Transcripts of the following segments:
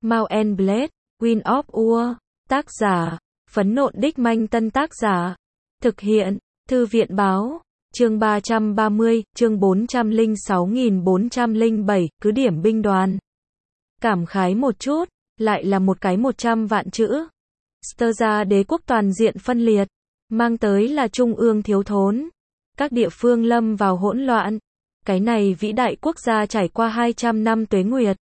Mount and Blade, Wind of War. Tác giả, Phấn Nộn Đích Manh. Tân tác giả, thực hiện, Thư viện Báo. Chương 330, chương 406.407, cứ điểm binh đoàn. Cảm khái một chút, lại là một cái 100 vạn chữ. Sterza đế quốc toàn diện phân liệt, mang tới là trung ương thiếu thốn. Các địa phương lâm vào hỗn loạn. Cái này vĩ đại quốc gia trải qua 200 năm tuế nguyệt,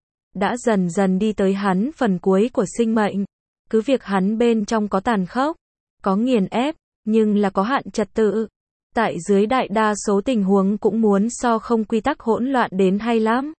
đã dần dần đi tới hắn phần cuối của sinh mệnh. Cứ việc hắn bên trong có tàn khốc, có nghiền ép, nhưng là có hạn trật tự. Tại dưới đại đa số tình huống cũng muốn so không quy tắc hỗn loạn đến hay lắm.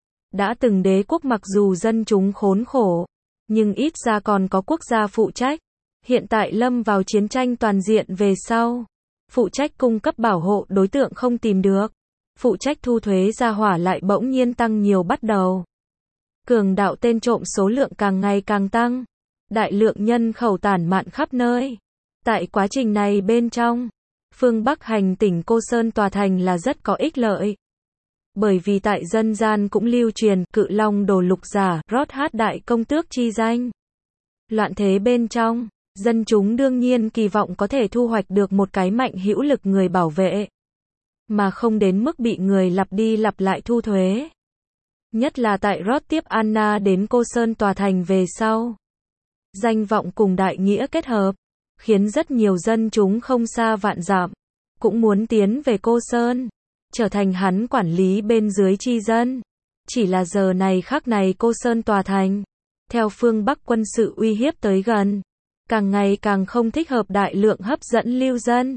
Đã từng đế quốc mặc dù dân chúng khốn khổ, nhưng ít ra còn có quốc gia phụ trách. Hiện tại lâm vào chiến tranh toàn diện về sau, phụ trách cung cấp bảo hộ đối tượng không tìm được, phụ trách thu thuế gia hỏa lại bỗng nhiên tăng nhiều bắt đầu. Cường đạo tên trộm số lượng càng ngày càng tăng, đại lượng nhân khẩu tản mạn khắp nơi. Tại quá trình này bên trong, phương Bắc hành tỉnh Cô Sơn tòa thành là rất có ích lợi. Bởi vì tại dân gian cũng lưu truyền cự long đồ lục giả, rót hát đại công tước chi danh. Loạn thế bên trong, dân chúng đương nhiên kỳ vọng có thể thu hoạch được một cái mạnh hữu lực người bảo vệ, mà không đến mức bị người lặp đi lặp lại thu thuế. Nhất là tại Rót tiếp Anna đến Cô Sơn tòa thành về sau. Danh vọng cùng đại nghĩa kết hợp, khiến rất nhiều dân chúng không xa vạn dặm, cũng muốn tiến về Cô Sơn, trở thành hắn quản lý bên dưới chi dân. Chỉ là giờ này khắc này Cô Sơn tòa thành, theo phương Bắc quân sự uy hiếp tới gần, càng ngày càng không thích hợp đại lượng hấp dẫn lưu dân.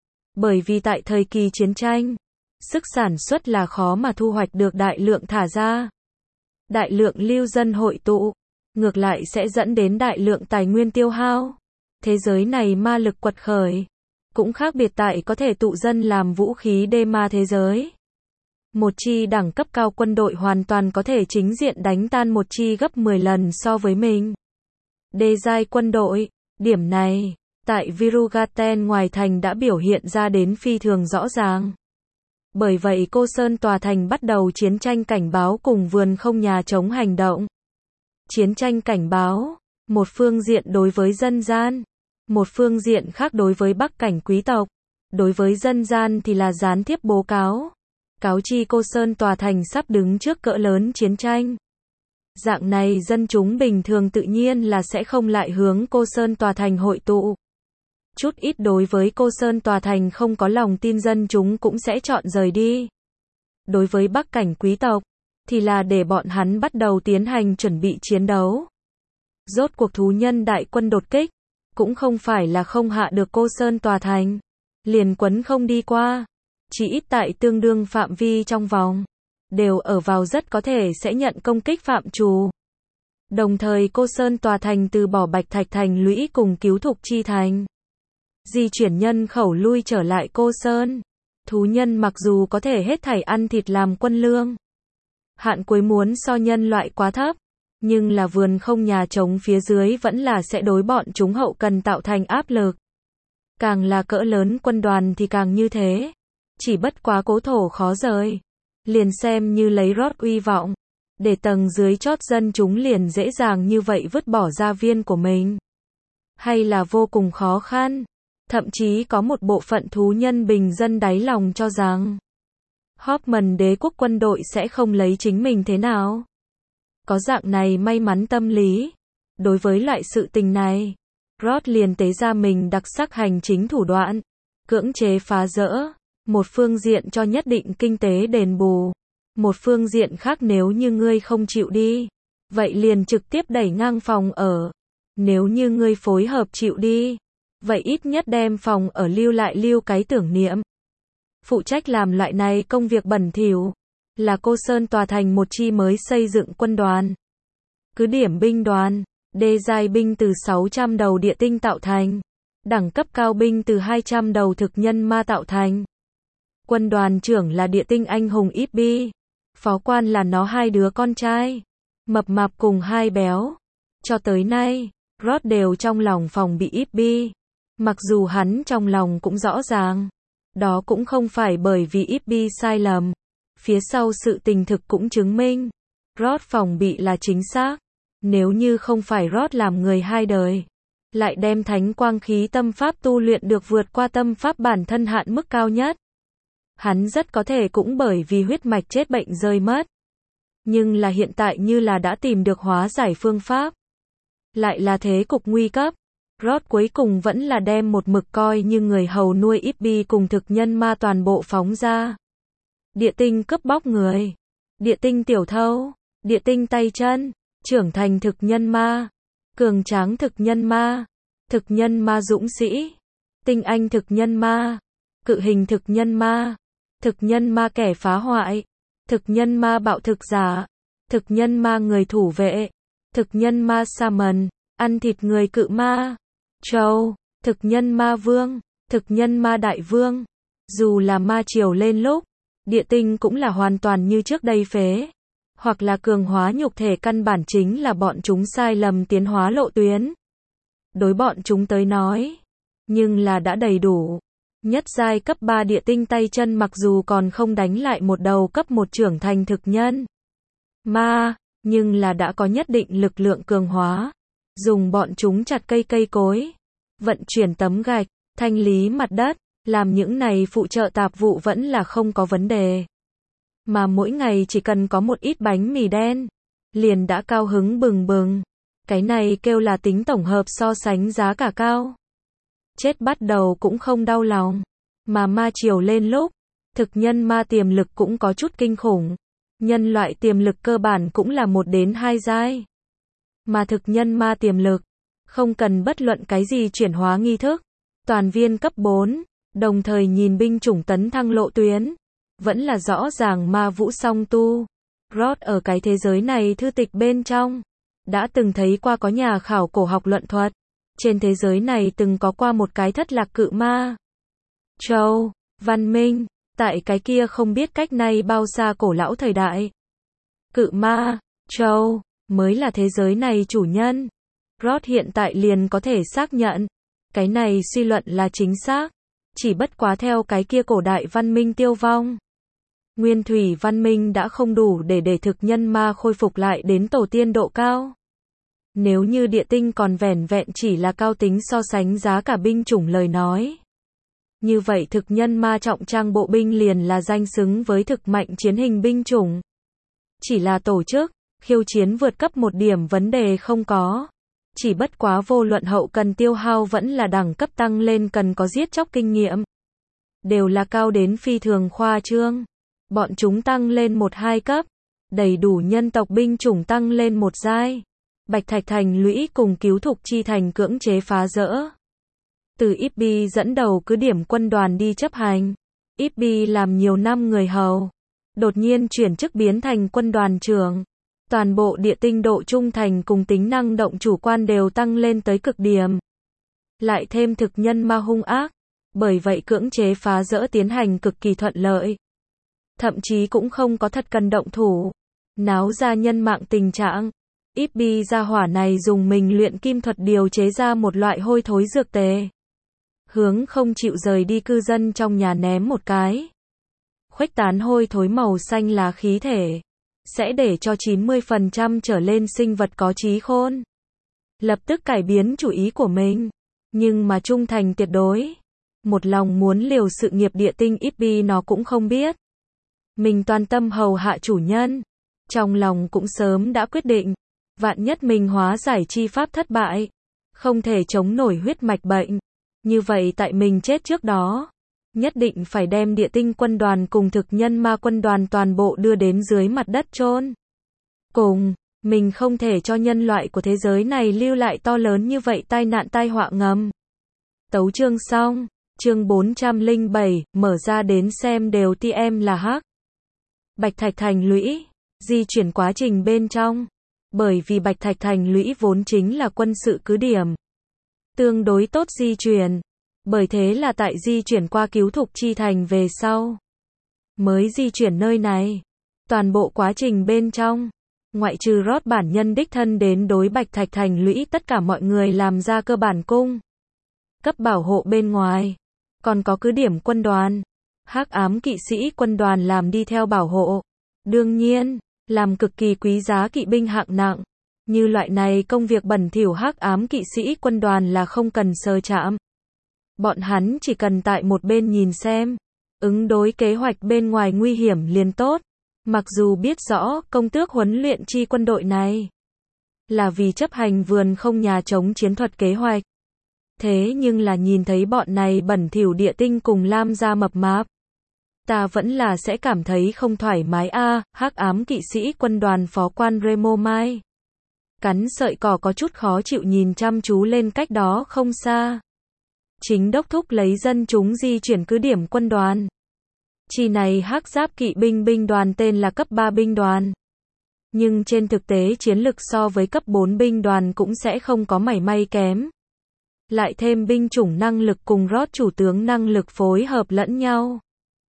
Bởi vì tại thời kỳ chiến tranh, sức sản xuất là khó mà thu hoạch được đại lượng thả ra. Đại lượng lưu dân hội tụ, ngược lại sẽ dẫn đến đại lượng tài nguyên tiêu hao. Thế giới này ma lực quật khởi, cũng khác biệt tại có thể tụ dân làm vũ khí đê ma thế giới. Một chi đẳng cấp cao quân đội hoàn toàn có thể chính diện đánh tan một chi gấp 10 lần so với mình. Đê giai quân đội, điểm này, tại Virugaten ngoài thành đã biểu hiện ra đến phi thường rõ ràng. Bởi vậy Cô Sơn tòa thành bắt đầu chiến tranh cảnh báo cùng vườn không nhà chống hành động. Chiến tranh cảnh báo, một phương diện đối với dân gian, một phương diện khác đối với Bắc cảnh quý tộc. Đối với dân gian thì là gián tiếp bố cáo. Cáo chi Cô Sơn tòa thành sắp đứng trước cỡ lớn chiến tranh. Dạng này dân chúng bình thường tự nhiên là sẽ không lại hướng Cô Sơn tòa thành hội tụ. Chút ít đối với Cô Sơn tòa thành không có lòng tin dân chúng cũng sẽ chọn rời đi. Đối với Bắc cảnh quý tộc, thì là để bọn hắn bắt đầu tiến hành chuẩn bị chiến đấu. Rốt cuộc thú nhân đại quân đột kích, cũng không phải là không hạ được Cô Sơn tòa thành, liền quấn không đi qua. Chỉ ít tại tương đương phạm vi trong vòng, đều ở vào rất có thể sẽ nhận công kích phạm trù. Đồng thời Cô Sơn tòa thành từ bỏ Bạch Thạch thành lũy cùng Cứu Thục chi thành, di chuyển nhân khẩu lui trở lại Cô Sơn. Thú nhân mặc dù có thể hết thảy ăn thịt làm quân lương, hạn cuối muốn so nhân loại quá thấp, nhưng là vườn không nhà trống phía dưới vẫn là sẽ đối bọn chúng hậu cần tạo thành áp lực. Càng là cỡ lớn quân đoàn thì càng như thế. Chỉ bất quá cố thổ khó rời, liền xem như lấy rót uy vọng, để tầng dưới chót dân chúng liền dễ dàng như vậy vứt bỏ gia viên của mình. Hay là vô cùng khó khăn. Thậm chí có một bộ phận thú nhân bình dân đáy lòng cho rằng Hoffman đế quốc quân đội sẽ không lấy chính mình thế nào. Có dạng này may mắn tâm lý. Đối với loại sự tình này, Roth liền tế ra mình đặc sắc hành chính thủ đoạn, cưỡng chế phá rỡ. Một phương diện cho nhất định kinh tế đền bù, một phương diện khác nếu như ngươi không chịu đi, vậy liền trực tiếp đẩy ngang phòng ở. Nếu như ngươi phối hợp chịu đi, vậy ít nhất đem phòng ở lưu lại lưu cái tưởng niệm. Phụ trách làm loại này công việc bẩn thỉu là Cô Sơn tòa thành một chi mới xây dựng quân đoàn. Cứ điểm binh đoàn, đê giai binh từ 600 đầu địa tinh tạo thành, đẳng cấp cao binh từ 200 đầu thực nhân ma tạo thành. Quân đoàn trưởng là địa tinh anh hùng Ibbi, phó quan là nó hai đứa con trai, mập mạp cùng hai béo. Cho tới nay, Roth đều trong lòng phòng bị Ibbi. Mặc dù hắn trong lòng cũng rõ ràng, đó cũng không phải bởi vì Ibbi sai lầm. Phía sau sự tình thực cũng chứng minh, Roth phòng bị là chính xác. Nếu như không phải Rod làm người hai đời, lại đem thánh quang khí tâm pháp tu luyện được vượt qua tâm pháp bản thân hạn mức cao nhất, hắn rất có thể cũng bởi vì huyết mạch chết bệnh rơi mất. Nhưng là hiện tại như là đã tìm được hóa giải phương pháp. Lại là thế cục nguy cấp. Rod cuối cùng vẫn là đem một mực coi như người hầu nuôi Ibby cùng thực nhân ma toàn bộ phóng ra. Địa tinh cướp bóc người. Địa tinh tiểu thâu. Địa tinh tay chân. Trưởng thành thực nhân ma. Cường tráng thực nhân ma. Thực nhân ma dũng sĩ. Tinh anh thực nhân ma. Cự hình thực nhân ma. Thực nhân ma kẻ phá hoại. Thực nhân ma bạo thực giả. Thực nhân ma người thủ vệ. Thực nhân ma Shaman. Ăn thịt người cự ma. Trâu. Thực nhân ma vương. Thực nhân ma đại vương. Dù là ma triều lên lúc, địa tinh cũng là hoàn toàn như trước đây phế. Hoặc là cường hóa nhục thể căn bản chính là bọn chúng sai lầm tiến hóa lộ tuyến. Đối bọn chúng tới nói. Nhưng là đã đầy đủ. Nhất giai cấp 3 địa tinh tay chân mặc dù còn không đánh lại một đầu cấp 1 trưởng thành thực nhân ma, nhưng là đã có nhất định lực lượng cường hóa. Dùng bọn chúng chặt cây cối, vận chuyển tấm gạch, thanh lý mặt đất, làm những này phụ trợ tạp vụ vẫn là không có vấn đề. Mà mỗi ngày chỉ cần có một ít bánh mì đen, liền đã cao hứng bừng bừng. Cái này kêu là tính tổng hợp so sánh giá cả cao. Chết bắt đầu cũng không đau lòng. Mà ma triều lên lúc, thực nhân ma tiềm lực cũng có chút kinh khủng. Nhân loại tiềm lực cơ bản cũng là 1 đến 2 giai. Mà thực nhân ma tiềm lực, không cần bất luận cái gì chuyển hóa nghi thức. Toàn viên cấp 4, đồng thời nhìn binh chủng tấn thăng lộ tuyến. Vẫn là rõ ràng ma vũ song tu. Rod ở cái thế giới này thư tịch bên trong, đã từng thấy qua có nhà khảo cổ học luận thuật. Trên thế giới này từng có qua một cái thất lạc cự ma. Châu, văn minh, tại cái kia không biết cách nay bao xa cổ lão thời đại. Cự ma, Châu, mới là thế giới này chủ nhân. Rod hiện tại liền có thể xác nhận. Cái này suy luận là chính xác. Chỉ bất quá theo cái kia cổ đại văn minh tiêu vong. Nguyên thủy văn minh đã không đủ để thực nhân ma khôi phục lại đến tổ tiên độ cao. Nếu như địa tinh còn vẻn vẹn chỉ là cao tính so sánh giá cả binh chủng lời nói. Như vậy thực nhân ma trọng trang bộ binh liền là danh xứng với thực mạnh chiến hình binh chủng. Chỉ là tổ chức, khiêu chiến vượt cấp một điểm vấn đề không có. Chỉ bất quá vô luận hậu cần tiêu hao vẫn là đẳng cấp tăng lên cần có giết chóc kinh nghiệm. Đều là cao đến phi thường khoa trương. Bọn chúng tăng lên 1-2 cấp. Đầy đủ nhân tộc binh chủng tăng lên 1 giai. Bạch Thạch Thành lũy cùng cứu thục chi thành cưỡng chế phá rỡ. Từ Ibby dẫn đầu cứ điểm quân đoàn đi chấp hành. Ibby làm nhiều năm người hầu. Đột nhiên chuyển chức biến thành quân đoàn trưởng. Toàn bộ địa tinh độ trung thành cùng tính năng động chủ quan đều tăng lên tới cực điểm. Lại thêm thực nhân ma hung ác. Bởi vậy cưỡng chế phá rỡ tiến hành cực kỳ thuận lợi. Thậm chí cũng không có thật cần động thủ. Náo ra nhân mạng tình trạng. Ibby gia hỏa này dùng mình luyện kim thuật điều chế ra một loại hôi thối dược tề. Hướng không chịu rời đi cư dân trong nhà ném một cái. Khuếch tán hôi thối màu xanh lá khí thể. Sẽ để cho 90% trở lên sinh vật có trí khôn. Lập tức cải biến chủ ý của mình. Nhưng mà trung thành tuyệt đối. Một lòng muốn liều sự nghiệp địa tinh Ibby nó cũng không biết. Mình toàn tâm hầu hạ chủ nhân. Trong lòng cũng sớm đã quyết định. Vạn nhất mình hóa giải chi pháp thất bại. Không thể chống nổi huyết mạch bệnh. Như vậy tại mình chết trước đó. Nhất định phải đem địa tinh quân đoàn cùng thực nhân ma quân đoàn toàn bộ đưa đến dưới mặt đất chôn. Cùng, mình không thể cho nhân loại của thế giới này lưu lại to lớn như vậy tai nạn tai họa ngầm. Tấu chương xong, chương 407, mở ra đến xem đều TM là hắc. Bạch Thạch Thành lũy, di chuyển quá trình bên trong. Bởi vì Bạch Thạch Thành lũy vốn chính là quân sự cứ điểm. Tương đối tốt di chuyển. Bởi thế là tại di chuyển qua cứu thục chi thành về sau. Mới di chuyển nơi này. Toàn bộ quá trình bên trong. Ngoại trừ Rod bản nhân đích thân đến đối Bạch Thạch Thành lũy tất cả mọi người làm ra cơ bản cung. Cấp bảo hộ bên ngoài. Còn có cứ điểm quân đoàn. Hắc ám kỵ sĩ quân đoàn làm đi theo bảo hộ. Đương nhiên, làm cực kỳ quý giá kỵ binh hạng nặng. Như loại này công việc bẩn thỉu hắc ám kỵ sĩ quân đoàn là không cần sơ chạm. Bọn hắn chỉ cần tại một bên nhìn xem, ứng đối kế hoạch bên ngoài nguy hiểm liền tốt. Mặc dù biết rõ công tước huấn luyện chi quân đội này là vì chấp hành vườn không nhà chống chiến thuật kế hoạch. Thế nhưng là nhìn thấy bọn này bẩn thỉu địa tinh cùng lam da mập mạp, ta vẫn là sẽ cảm thấy không thoải mái a. Hắc ám kỵ sĩ quân đoàn phó quan Remo Mai cắn sợi cỏ có chút khó chịu nhìn chăm chú lên cách đó không xa. Chính đốc thúc lấy dân chúng di chuyển cứ điểm quân đoàn. Chi này hắc giáp kỵ binh binh đoàn tên là cấp 3 binh đoàn. Nhưng trên thực tế chiến lực so với cấp 4 binh đoàn cũng sẽ không có mảy may kém. Lại thêm binh chủng năng lực cùng Roth chủ tướng năng lực phối hợp lẫn nhau.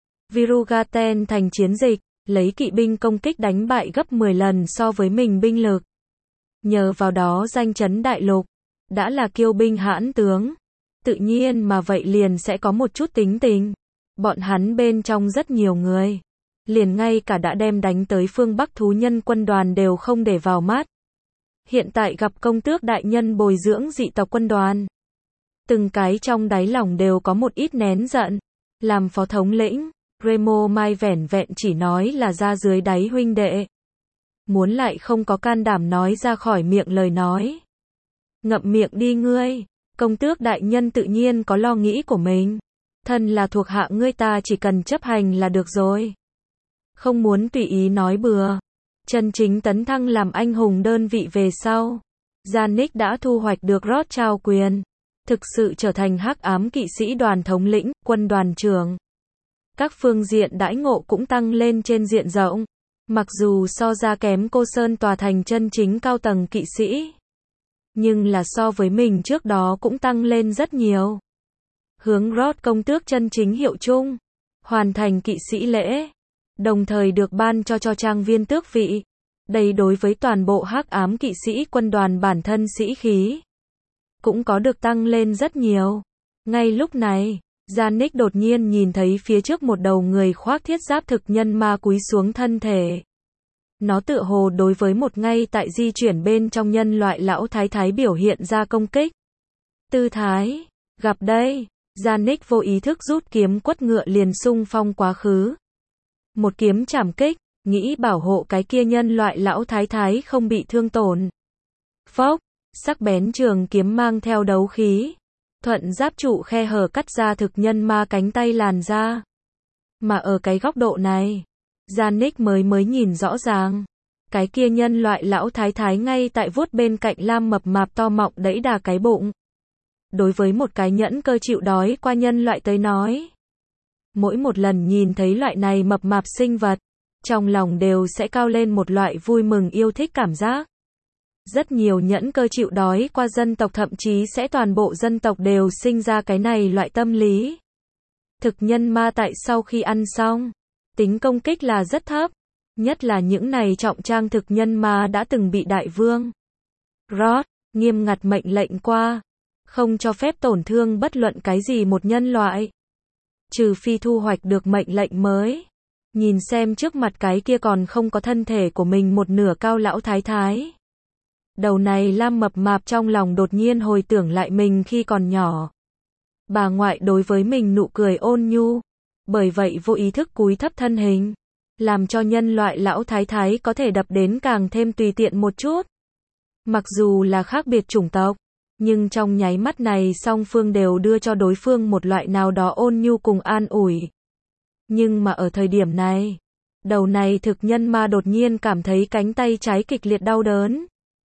Virugaten thành chiến dịch, lấy kỵ binh công kích đánh bại gấp 10 lần so với mình binh lực. Nhờ vào đó danh chấn đại lục, đã là kiêu binh hãn tướng. Tự nhiên mà vậy liền sẽ có một chút tính tình. Bọn hắn bên trong rất nhiều người, liền ngay cả đã đem đánh tới phương Bắc thú nhân quân đoàn đều không để vào mắt. Hiện tại gặp công tước đại nhân bồi dưỡng dị tộc quân đoàn, từng cái trong đáy lòng đều có một ít nén giận. Làm phó thống lĩnh, Remo Mai vẻn vẹn chỉ nói là ra dưới đáy huynh đệ. Muốn lại không có can đảm nói ra khỏi miệng lời nói. Ngậm miệng đi ngươi, công tước đại nhân tự nhiên có lo nghĩ của mình. Thân là thuộc hạ ngươi ta chỉ cần chấp hành là được rồi. Không muốn tùy ý nói bừa. Chân chính tấn thăng làm anh hùng đơn vị về sau. Yannick đã thu hoạch được Roth trao quyền. Thực sự trở thành hắc ám kỵ sĩ đoàn thống lĩnh, quân đoàn trưởng. Các phương diện đãi ngộ cũng tăng lên trên diện rộng. Mặc dù so ra kém cô Sơn tòa thành chân chính cao tầng kỵ sĩ. Nhưng là so với mình trước đó cũng tăng lên rất nhiều. Hướng Roth công tước chân chính hiệu chung. Hoàn thành kỵ sĩ lễ. Đồng thời được ban cho trang viên tước vị. Đây đối với toàn bộ hắc ám kỵ sĩ quân đoàn bản thân sĩ khí cũng có được tăng lên rất nhiều. Ngay lúc này, Yannick đột nhiên nhìn thấy phía trước một đầu người khoác thiết giáp thực nhân ma cúi xuống thân thể. Nó tựa hồ đối với một ngay tại di chuyển bên trong nhân loại lão thái thái biểu hiện ra công kích. Tư thái, gặp đây, Yannick vô ý thức rút kiếm quất ngựa liền xung phong quá khứ. Một kiếm chảm kích, nghĩ bảo hộ cái kia nhân loại lão thái thái không bị thương tổn. Phốc, sắc bén trường kiếm mang theo đấu khí. Thuận giáp trụ khe hở cắt ra thực nhân ma cánh tay làn ra. Mà ở cái góc độ này, Yannick mới nhìn rõ ràng. Cái kia nhân loại lão thái thái ngay tại vuốt bên cạnh lam mập mạp to mọng đẫy đà cái bụng. Đối với một cái nhẫn cơ chịu đói qua nhân loại tới nói. Mỗi một lần nhìn thấy loại này mập mạp sinh vật, trong lòng đều sẽ cao lên một loại vui mừng yêu thích cảm giác. Rất nhiều nhẫn cơ chịu đói qua dân tộc thậm chí sẽ toàn bộ dân tộc đều sinh ra cái này loại tâm lý. Thực nhân ma tại sau khi ăn xong, tính công kích là rất thấp. Nhất là những này trọng trang thực nhân ma đã từng bị đại vương Roth nghiêm ngặt mệnh lệnh qua. Không cho phép tổn thương bất luận cái gì một nhân loại. Trừ phi thu hoạch được mệnh lệnh mới. Nhìn xem trước mặt cái kia còn không có thân thể của mình một nửa cao lão thái thái. Đầu này lam mập mạp trong lòng đột nhiên hồi tưởng lại mình khi còn nhỏ. Bà ngoại đối với mình nụ cười ôn nhu. Bởi vậy vô ý thức cúi thấp thân hình. Làm cho nhân loại lão thái thái có thể đập đến càng thêm tùy tiện một chút. Mặc dù là khác biệt chủng tộc. Nhưng trong nháy mắt này song phương đều đưa cho đối phương một loại nào đó ôn nhu cùng an ủi. Nhưng mà ở thời điểm này, đầu này thực nhân ma đột nhiên cảm thấy cánh tay trái kịch liệt đau đớn.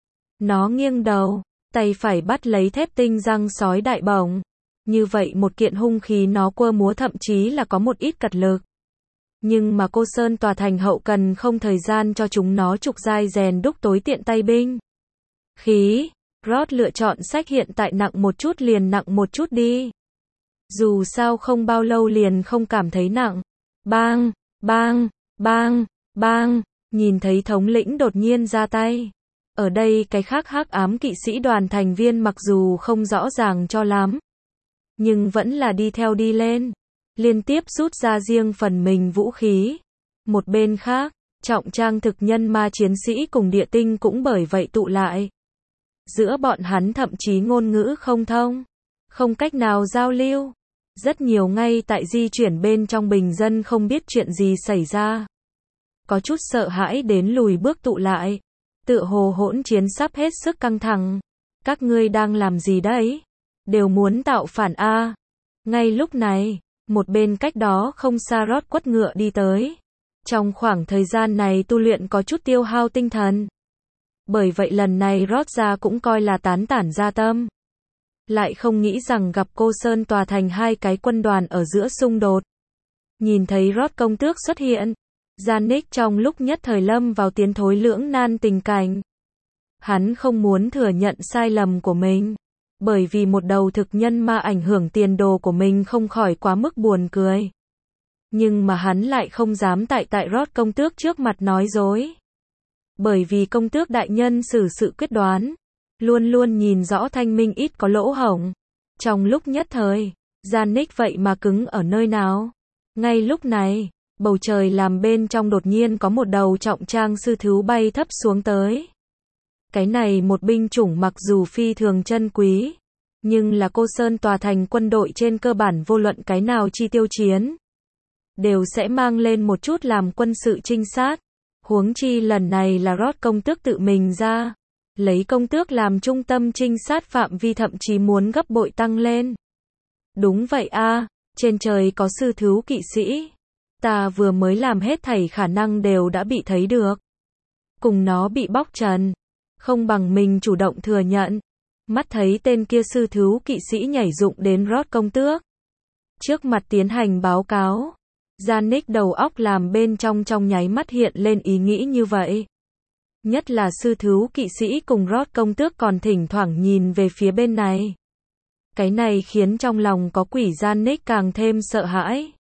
Nó nghiêng đầu, tay phải bắt lấy thép tinh răng sói đại bổng. Như vậy một kiện hung khí nó quơ múa thậm chí là có một ít cật lực. Nhưng mà cô Sơn tòa thành hậu cần không thời gian cho chúng nó trục giai rèn đúc tối tiện tay binh. Khí. Roth lựa chọn sách hiện tại nặng một chút liền nặng một chút đi. Dù sao không bao lâu liền không cảm thấy nặng. Bang, bang, bang, bang, nhìn thấy thống lĩnh đột nhiên ra tay. Ở đây cái khác hắc ám kỵ sĩ đoàn thành viên mặc dù không rõ ràng cho lắm. Nhưng vẫn là đi theo đi lên. Liên tiếp rút ra riêng phần mình vũ khí. Một bên khác, Trọng trang thực nhân ma chiến sĩ cùng địa tinh cũng bởi vậy tụ lại. Giữa bọn hắn thậm chí ngôn ngữ không thông, không cách nào giao lưu. Rất nhiều ngay tại di chuyển bên trong bình dân không biết chuyện gì xảy ra. Có chút sợ hãi đến lùi bước tụ lại. Tựa hồ hỗn chiến sắp hết sức căng thẳng. Các ngươi đang làm gì đấy? Đều muốn tạo phản a. Ngay lúc này, một bên cách đó không xa Rod quất ngựa đi tới. Trong khoảng thời gian này tu luyện có chút tiêu hao tinh thần. Bởi vậy lần này Rod ra cũng coi là tán tản gia tâm. Lại không nghĩ rằng gặp cô Sơn tòa thành hai cái quân đoàn ở giữa xung đột. Nhìn thấy Rod công tước xuất hiện, Janik trong lúc nhất thời lâm vào tiến thối lưỡng nan tình cảnh. Hắn không muốn thừa nhận sai lầm của mình, bởi vì một đầu thực nhân ma ảnh hưởng tiền đồ của mình không khỏi quá mức buồn cười. Nhưng mà hắn lại không dám tại Rod công tước trước mặt nói dối. Bởi vì công tước đại nhân xử sự quyết đoán, luôn luôn nhìn rõ thanh minh ít có lỗ hổng. Trong lúc nhất thời, Janik vậy mà cứng ở nơi nào? Ngay lúc này, bầu trời làm bên trong đột nhiên có một đầu trọng trang sư thú bay thấp xuống tới. Cái này một binh chủng mặc dù phi thường chân quý, nhưng là cô Sơn tòa thành quân đội trên cơ bản vô luận cái nào chi tiêu chiến, đều sẽ mang lên một chút làm quân sự trinh sát. Huống chi lần này là Rod công tước tự mình ra, lấy công tước làm trung tâm trinh sát phạm vi thậm chí muốn gấp bội tăng lên. Đúng vậy a, trên trời có sư thú kỵ sĩ. Ta vừa mới làm hết thảy khả năng đều đã bị thấy được. Cùng nó bị bóc trần. Không bằng mình chủ động thừa nhận. Mắt thấy tên kia sư thú kỵ sĩ nhảy dụng đến Rod công tước. Trước mặt tiến hành báo cáo. Janik đầu óc làm bên trong nháy mắt hiện lên ý nghĩ như vậy. Nhất là sư thú kỵ sĩ cùng Rod công tước còn thỉnh thoảng nhìn về phía bên này. Cái này khiến trong lòng có quỷ Janik càng thêm sợ hãi.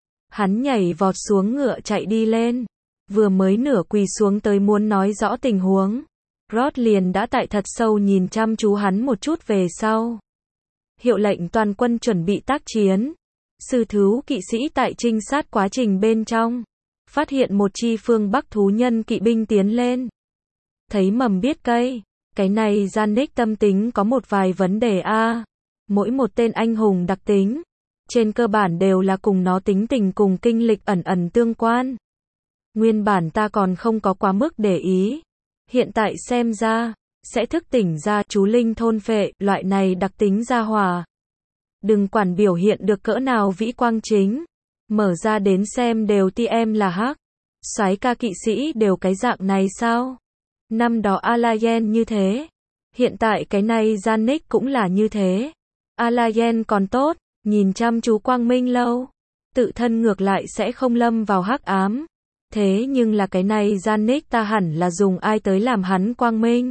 Hắn nhảy vọt xuống ngựa chạy đi lên. Vừa mới nửa quỳ xuống tới muốn nói rõ tình huống. Rod liền đã tại thật sâu nhìn chăm chú hắn một chút về sau. Hiệu lệnh toàn quân chuẩn bị tác chiến. Sư thú kỵ sĩ tại trinh sát quá trình bên trong. Phát hiện một chi phương Bắc thú nhân kỵ binh tiến lên. Thấy mầm biết cây. Cái này Janik tâm tính có một vài vấn đề a. Mỗi một tên anh hùng đặc tính. Trên cơ bản đều là cùng nó tính tình cùng kinh lịch ẩn ẩn tương quan. Nguyên bản ta còn không có quá mức để ý. Hiện tại xem ra, sẽ thức tỉnh ra chú linh thôn phệ, loại này đặc tính gia hỏa. Đừng quản biểu hiện được cỡ nào vĩ quang chính. Mở ra đến xem đều TM là hắc. Soái ca kỵ sĩ đều cái dạng này sao? Năm đó Alayen như thế. Hiện tại cái này Janik cũng là như thế. Alayen còn tốt, nhìn chăm chú quang minh lâu. Tự thân ngược lại sẽ không lâm vào hắc ám. Thế nhưng là cái này Janik ta hẳn là dùng ai tới làm hắn quang minh?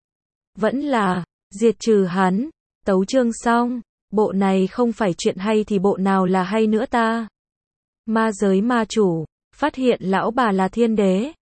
Vẫn là, diệt trừ hắn. Tấu chương xong. Bộ này không phải chuyện hay thì bộ nào là hay nữa ta? Ma giới ma chủ, phát hiện lão bà là thiên đế.